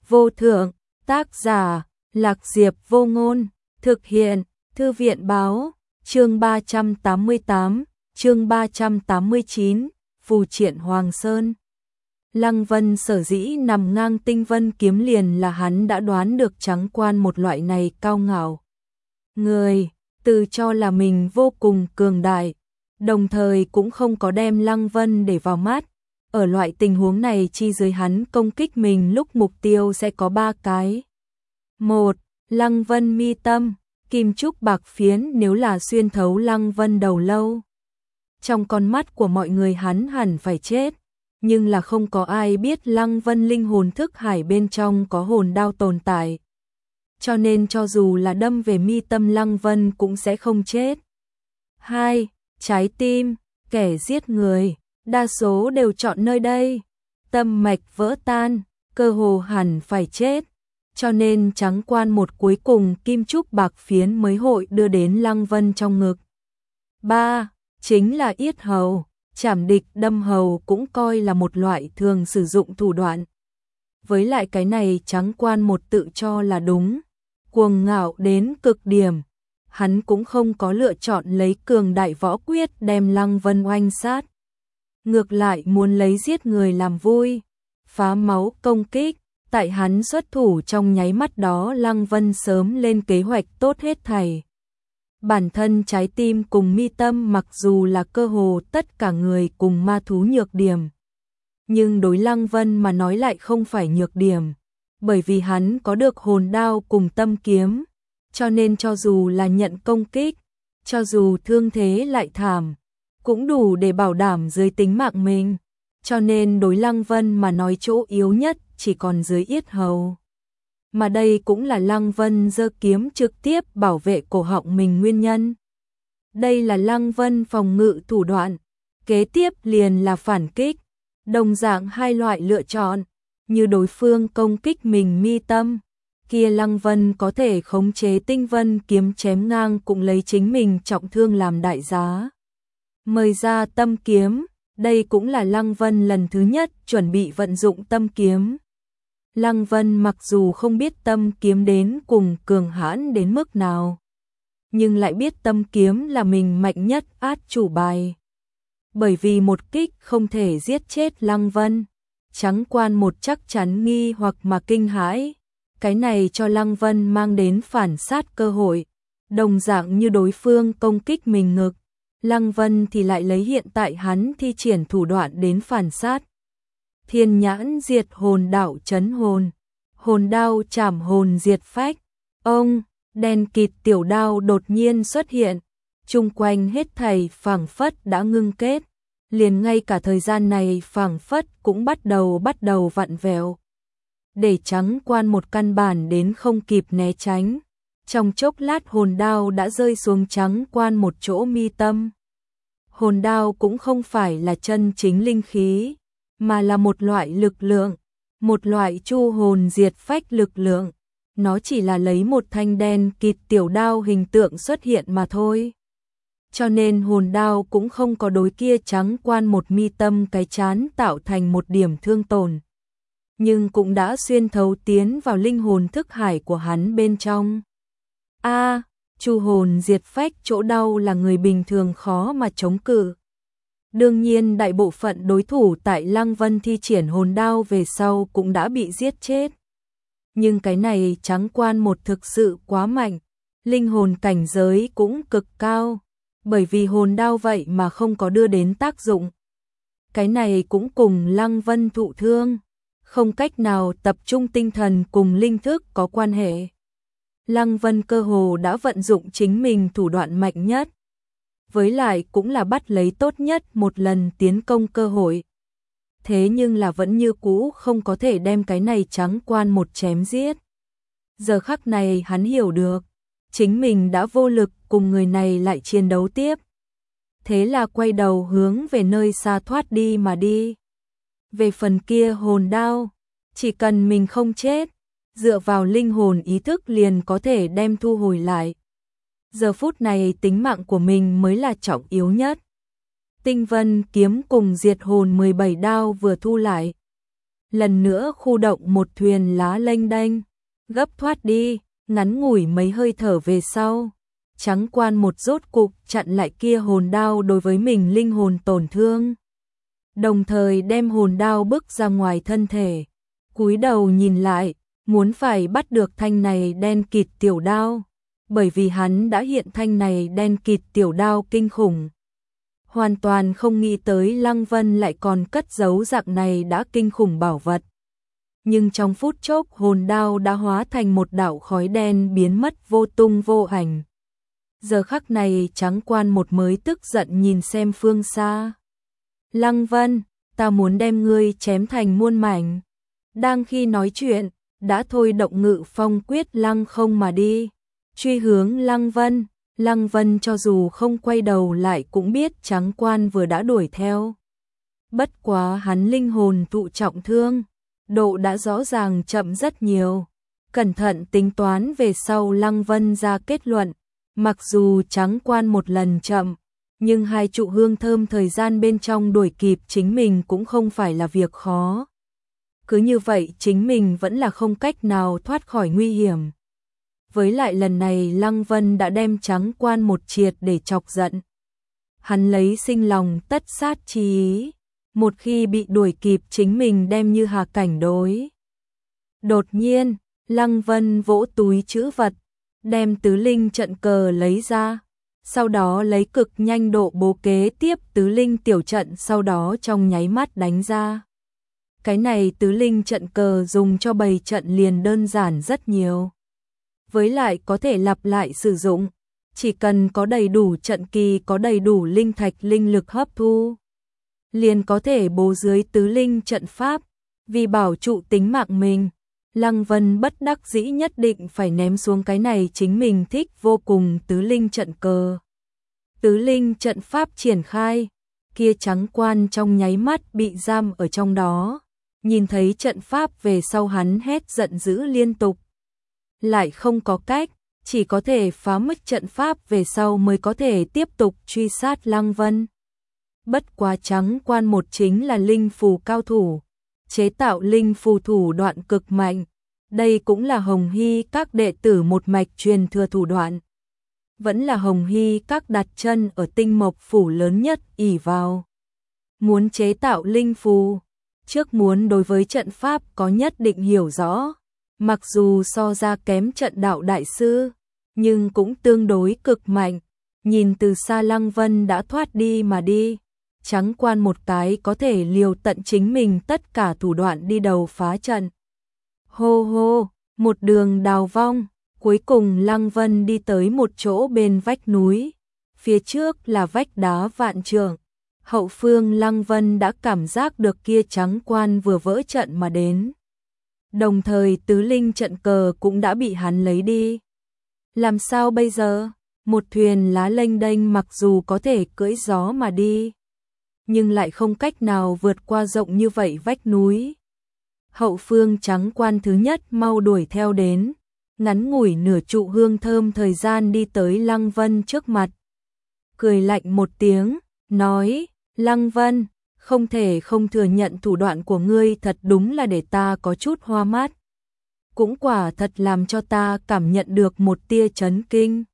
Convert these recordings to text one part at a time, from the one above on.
vô thượng, tác giả, Lạc Diệp Vô Ngôn, thực hiện, Thư viện báo, chương 388, chương 389, phù triện Hoàng Sơn. Lăng Vân sở dĩ nằm ngang tinh vân kiếm liền là hắn đã đoán được Trắng Quan một loại này cao ngạo. Người, tự cho là mình vô cùng cường đại, đồng thời cũng không có đem Lăng Vân để vào mắt. Ở loại tình huống này chi dưới hắn công kích mình lúc mục tiêu sẽ có 3 cái. 1. Lăng Vân mi tâm, kim trúc bạc phiến nếu là xuyên thấu Lăng Vân đầu lâu. Trong con mắt của mọi người hắn hẳn phải chết, nhưng là không có ai biết Lăng Vân linh hồn thức hải bên trong có hồn đao tồn tại. Cho nên cho dù là đâm về mi tâm Lăng Vân cũng sẽ không chết. 2. Trái tim, kẻ giết người, đa số đều chọn nơi đây. Tâm mạch vỡ tan, cơ hồ hẳn phải chết. Cho nên Trắng Quan một cuối cùng kim trúc bạc phiến mới hội đưa đến Lăng Vân trong ngực. 3. Chính là yết hầu, chảm địch đâm hầu cũng coi là một loại thường sử dụng thủ đoạn. Với lại cái này Trắng Quan một tự cho là đúng, cuồng ngạo đến cực điểm. Hắn cũng không có lựa chọn lấy cường đại võ quyết đem Lăng Vân oanh sát. Ngược lại muốn lấy giết người làm vui, phá máu công kích. Tại hắn xuất thủ trong nháy mắt đó Lăng Vân sớm lên kế hoạch tốt hết thảy. Bản thân trái tim cùng mi tâm mặc dù là cơ hồ tất cả người cùng ma thú nhược điểm, nhưng đối Lăng Vân mà nói lại không phải nhược điểm, bởi vì hắn có được hồn đao cùng tâm kiếm, cho nên cho dù là nhận công kích, cho dù thương thế lại thảm, cũng đủ để bảo đảm dưới tính mạng mình, cho nên đối Lăng Vân mà nói chỗ yếu nhất chỉ còn dưới yết hầu. Mà đây cũng là Lăng Vân giơ kiếm trực tiếp bảo vệ cổ họng mình nguyên nhân. Đây là Lăng Vân phòng ngự thủ đoạn, kế tiếp liền là phản kích, đồng dạng hai loại lựa chọn, như đối phương công kích mình mi tâm, kia Lăng Vân có thể khống chế tinh vân kiếm chém ngang cũng lấy chính mình trọng thương làm đại giá. Mời ra tâm kiếm, đây cũng là Lăng Vân lần thứ nhất chuẩn bị vận dụng tâm kiếm. Lăng Vân mặc dù không biết tâm kiếm đến cùng cường hãn đến mức nào, nhưng lại biết tâm kiếm là mình mạnh nhất át chủ bài. Bởi vì một kích không thể giết chết Lăng Vân, Trắng Quan một chắc chắn nghi hoặc mà kinh hãi. Cái này cho Lăng Vân mang đến phản sát cơ hội, đồng dạng như đối phương công kích mình ngực, Lăng Vân thì lại lấy hiện tại hắn thi triển thủ đoạn đến phản sát. Thiên nhãn diệt hồn đạo chấn hồn, hồn đao chảm hồn diệt phách. Ông, đen kịt tiểu đao đột nhiên xuất hiện, chung quanh hết thảy phảng phất đã ngưng kết, liền ngay cả thời gian này phảng phất cũng bắt đầu vặn vẹo. Để Trắng Quan một căn bản đến không kịp né tránh, trong chốc lát hồn đao đã rơi xuống Trắng Quan một chỗ mi tâm. Hồn đao cũng không phải là chân chính linh khí, mà là một loại lực lượng, một loại chu hồn diệt phách lực lượng. Nó chỉ là lấy một thanh đen kịt tiểu đao hình tượng xuất hiện mà thôi. Cho nên hồn đao cũng không có đối kia Trắng Quan một mi tâm cái chán tạo thành một điểm thương tổn, nhưng cũng đã xuyên thấu tiến vào linh hồn thức hải của hắn bên trong. Chu hồn diệt phách chỗ đau là người bình thường khó mà chống cự. Đương nhiên đại bộ phận đối thủ tại Lăng Vân thi triển hồn đao về sau cũng đã bị giết chết. Nhưng cái này Trắng Quan một thực sự quá mạnh, linh hồn cảnh giới cũng cực cao, bởi vì hồn đao vậy mà không có đưa đến tác dụng. Cái này cũng cùng Lăng Vân thụ thương, không cách nào tập trung tinh thần cùng linh thức có quan hệ. Lăng Vân cơ hồ đã vận dụng chính mình thủ đoạn mạnh nhất, với lại cũng là bắt lấy tốt nhất một lần tiến công cơ hội. Thế nhưng là vẫn như cũ không có thể đem cái này Trắng Quan một chém giết. Giờ khắc này hắn hiểu được, chính mình đã vô lực cùng người này lại chiến đấu tiếp. Thế là quay đầu hướng về nơi xa thoát đi mà đi. Về phần kia hồn đao, chỉ cần mình không chết, dựa vào linh hồn ý thức liền có thể đem thu hồi lại. Giờ phút này tính mạng của mình mới là trọng yếu nhất. Tinh vân kiếm cùng diệt hồn 17 đao vừa thu lại, lần nữa khu động một thuyền lá lênh đênh, gấp thoát đi, ngắn ngủi mấy hơi thở về sau. Trắng quan một rốt cục chặn lại kia hồn đao đối với mình linh hồn tổn thương. Đồng thời đem hồn đao bức ra ngoài thân thể, cúi đầu nhìn lại, muốn phải bắt được thanh này đen kịt tiểu đao, bởi vì hắn đã hiện thanh này đen kịt tiểu đao kinh khủng. Hoàn toàn không nghĩ tới Lăng Vân lại còn cất giấu dạng này đã kinh khủng bảo vật. Nhưng trong phút chốc hồn đao đã hóa thành một đạo khói đen biến mất vô tung vô ảnh. Giờ khắc này Trắng Quan một mới tức giận nhìn xem phương xa. Lăng Vân, ta muốn đem ngươi chém thành muôn mảnh. Đang khi nói chuyện, đã thôi động Ngự Phong quyết lăng không mà đi, truy hướng Lăng Vân. Lăng Vân cho dù không quay đầu lại cũng biết Trắng Quan vừa đã đuổi theo. Bất quá hắn linh hồn thụ trọng thương, độ đã rõ ràng chậm rất nhiều. Cẩn thận tính toán về sau Lăng Vân ra kết luận, mặc dù Trắng Quan một lần chậm, nhưng hai trụ hương thơm thời gian bên trong đuổi kịp chính mình cũng không phải là việc khó. Cứ như vậy chính mình vẫn là không cách nào thoát khỏi nguy hiểm. Với lại lần này Lăng Vân đã đem Trắng Quan một triệt để chọc giận. Hắn lấy sinh lòng tất sát chi ý, một khi bị đuổi kịp chính mình đem như hà cảnh đối. Đột nhiên, Lăng Vân vỗ túi trữ vật, đem tứ linh trận cờ lấy ra, sau đó lấy cực nhanh độ bố kế tiếp tứ linh tiểu trận, sau đó trong nháy mắt đánh ra. Cái này tứ linh trận cờ dùng cho bày trận liền đơn giản rất nhiều. Với lại có thể lặp lại sử dụng, chỉ cần có đầy đủ trận kỳ, có đầy đủ linh thạch linh lực hấp thu, liền có thể bố dưới tứ linh trận pháp. Vì bảo trụ tính mạng mình, Lăng Vân bất đắc dĩ nhất định phải ném xuống cái này chính mình thích vô cùng tứ linh trận cờ. Tứ linh trận pháp triển khai, kia Trắng Quan trong nháy mắt bị giam ở trong đó. Nhìn thấy trận pháp về sau hắn hét giận dữ liên tục. Lại không có cách, chỉ có thể phá mất trận pháp về sau mới có thể tiếp tục truy sát Lăng Vân. Bất quá Trắng Quan một chính là linh phù cao thủ, chế tạo linh phù thủ đoạn cực mạnh. Đây cũng là Hồng Hy các đệ tử một mạch truyền thừa thủ đoạn. Vẫn là Hồng Hy các đặt chân ở Tinh Mộc phủ lớn nhất ỷ vào. Muốn chế tạo linh phù, trước muốn đối với trận pháp có nhất định hiểu rõ. Mặc dù so ra kém trận đạo đại sư, nhưng cũng tương đối cực mạnh. Nhìn từ xa Lăng Vân đã thoát đi mà đi. Trắng Quan một cái có thể liều tận chính mình tất cả thủ đoạn đi đầu phá trận. Hô hô, một đường đào vong, cuối cùng Lăng Vân đi tới một chỗ bên vách núi. Phía trước là vách đá vạn trượng. Hậu phương Lăng Vân đã cảm giác được kia Trắng Quan vừa vỡ trận mà đến. Đồng thời tứ linh trận cờ cũng đã bị hắn lấy đi. Làm sao bây giờ? Một thuyền lá lênh đênh mặc dù có thể cưỡi gió mà đi, nhưng lại không cách nào vượt qua rộng như vậy vách núi. Hậu phương Trắng Quan thứ nhất mau đuổi theo đến, ngắn ngủi nửa trụ hương thơm thời gian đi tới Lăng Vân trước mặt. Cười lạnh một tiếng, nói, Lăng Vân, không thể không thừa nhận thủ đoạn của ngươi thật đúng là để ta có chút hoa mắt. Cũng quả thật làm cho ta cảm nhận được một tia chấn kinh.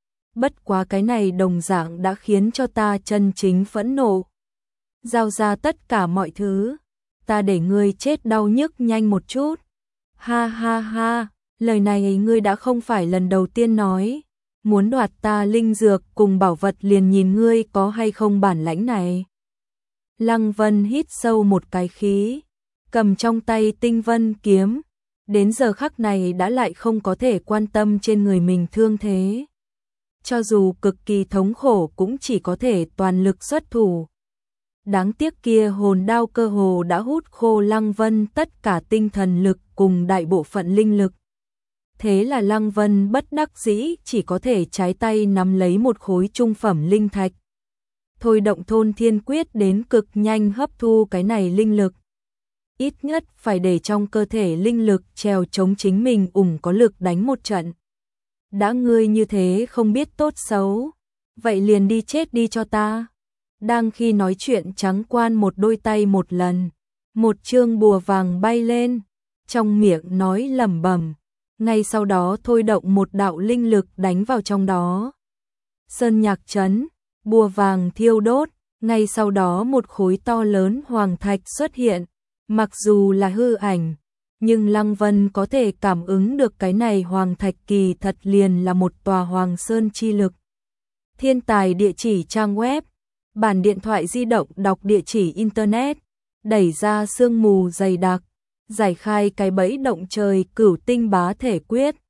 Bất quá cái này đồng dạng đã khiến cho ta chân chính phẫn nộ. Giao ra tất cả mọi thứ, ta để ngươi chết đau nhức nhanh một chút. Ha ha ha, lời này ngươi đã không phải lần đầu tiên nói. Muốn đoạt ta linh dược cùng bảo vật liền nhìn ngươi có hay không bản lãnh này. Lăng Vân hít sâu một cái khí, cầm trong tay Tinh Vân kiếm, đến giờ khắc này đã lại không có thể quan tâm trên người mình thương thế. Cho dù cực kỳ thống khổ cũng chỉ có thể toàn lực xuất thủ. Đáng tiếc kia hồn đao cơ hồ đã hút khô Lăng Vân tất cả tinh thần lực cùng đại bộ phận linh lực. Thế là Lăng Vân bất đắc dĩ chỉ có thể trái tay nắm lấy một khối trung phẩm linh thạch. Thôi động Thôn Thiên Quyết đến cực nhanh hấp thu cái này linh lực. Ít nhất phải để trong cơ thể linh lực trèo chống chính mình có lực đánh một trận. Đã ngươi như thế không biết tốt xấu, vậy liền đi chết đi cho ta. Đang khi nói chuyện Trắng Quan một đôi tay một lần, một chương bùa vàng bay lên, trong miệng nói lẩm bẩm, ngay sau đó thôi động một đạo linh lực đánh vào trong đó. Sơn nhạc trấn, bùa vàng thiêu đốt, ngay sau đó một khối to lớn hoàng thạch xuất hiện, mặc dù là hư ảnh, nhưng Lăng Vân có thể cảm ứng được cái này hoàng thạch kỳ thật liền là một tòa hoàng sơn chi lực. Thiên tài địa chỉ trang web, bản điện thoại di động đọc địa chỉ internet, đẩy ra sương mù dày đặc, giải khai cái bẫy động trời cửu tinh bá thể quyết.